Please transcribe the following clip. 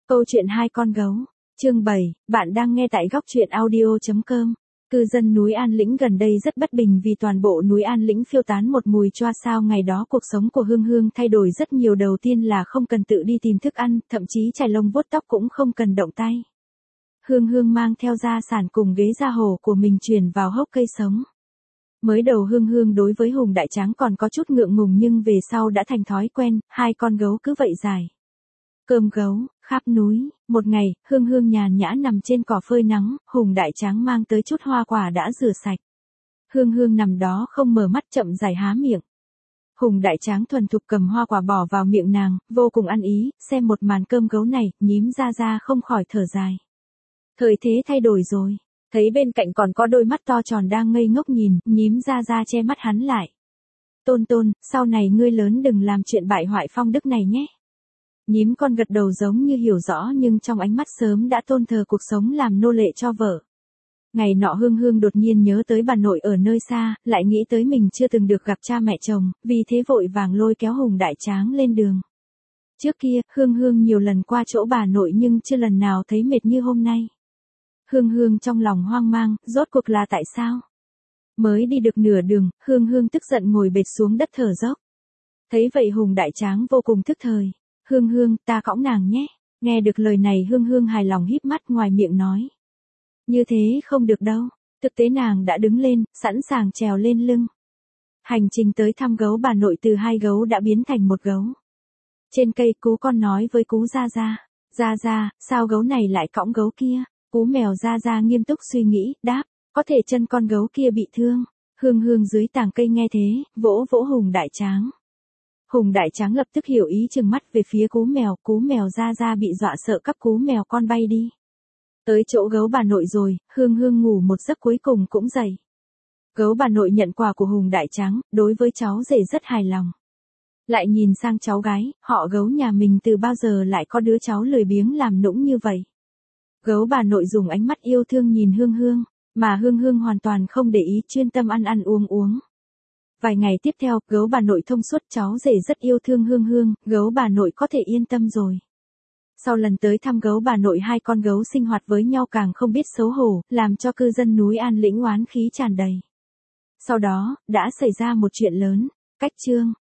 Câu chuyện hai con gấu. Chương 7, bạn đang nghe tại góc truyện audio.com. Cư dân núi An Lĩnh gần đây rất bất bình vì toàn bộ núi An Lĩnh phiêu tán một mùi choa sao. Ngày đó cuộc sống của Hương Hương thay đổi rất nhiều. Đầu tiên là không cần tự đi tìm thức ăn, thậm chí chải lông vuốt tóc cũng không cần động tay. Hương Hương mang theo gia sản cùng ghế da hổ của mình chuyển vào hốc cây sống. Mới đầu Hương Hương đối với Hùng Đại Tráng còn có chút ngượng ngùng, nhưng về sau đã thành thói quen, hai con gấu cứ vậy dài cơm gấu khắp núi. Một ngày, Hương Hương nhàn nhã nằm trên cỏ phơi nắng, Hùng Đại Tráng mang tới chút hoa quả đã rửa sạch. Hương Hương nằm đó không mở mắt, chậm rãi há miệng. Hùng Đại Tráng thuần thục cầm hoa quả bỏ vào miệng nàng, vô cùng ăn ý. Xem một màn cơm gấu này, nhím ra không khỏi thở dài. Thời thế thay đổi rồi. Thấy bên cạnh còn có đôi mắt to tròn đang ngây ngốc nhìn, nhím ra che mắt hắn lại. Tôn, sau này ngươi lớn đừng làm chuyện bại hoại phong đức này nhé. Nhím con gật đầu giống như hiểu rõ, nhưng trong ánh mắt sớm đã tôn thờ cuộc sống làm nô lệ cho vợ. Ngày nọ Hương Hương đột nhiên nhớ tới bà nội ở nơi xa, lại nghĩ tới mình chưa từng được gặp cha mẹ chồng, vì thế vội vàng lôi kéo Hùng Đại Tráng lên đường. Trước kia, Hương Hương nhiều lần qua chỗ bà nội nhưng chưa lần nào thấy mệt như hôm nay. Hương Hương trong lòng hoang mang, rốt cuộc là tại sao? Mới đi được nửa đường, Hương Hương tức giận ngồi bệt xuống đất thở dốc. Thấy vậy Hùng Đại Tráng vô cùng thức thời. Hương, ta cõng nàng nhé. Nghe được lời này Hương Hương hài lòng híp mắt, ngoài miệng nói. Như thế không được đâu. Thực tế nàng đã đứng lên, sẵn sàng trèo lên lưng. Hành trình tới thăm gấu bà nội từ hai gấu đã biến thành một gấu. Trên cây Cú con nói với Cú Gia, sao gấu này lại cõng gấu kia? Cú mèo Gia nghiêm túc suy nghĩ, đáp, có thể chân con gấu kia bị thương. Hương Hương dưới tàng cây nghe thế, vỗ Hùng Đại Tráng. Hùng Đại Tráng lập tức hiểu ý, trừng mắt về phía Cú mèo Gia bị dọa sợ cắp Cú mèo con bay đi. Tới chỗ gấu bà nội rồi, Hương Hương ngủ một giấc cuối cùng cũng dậy. Gấu bà nội nhận quà của Hùng Đại Tráng, đối với cháu rể rất hài lòng. Lại nhìn sang cháu gái, họ gấu nhà mình từ bao giờ lại có đứa cháu lười biếng làm nũng như vậy. Gấu bà nội dùng ánh mắt yêu thương nhìn Hương Hương, mà Hương Hương hoàn toàn không để ý, chuyên tâm ăn uống. Vài ngày tiếp theo, gấu bà nội thông suốt, cháu rể rất yêu thương Hương Hương, gấu bà nội có thể yên tâm rồi. Sau lần tới thăm gấu bà nội, hai con gấu sinh hoạt với nhau càng không biết xấu hổ, làm cho cư dân núi An Lĩnh oán khí tràn đầy. Sau đó, đã xảy ra một chuyện lớn. Cách chương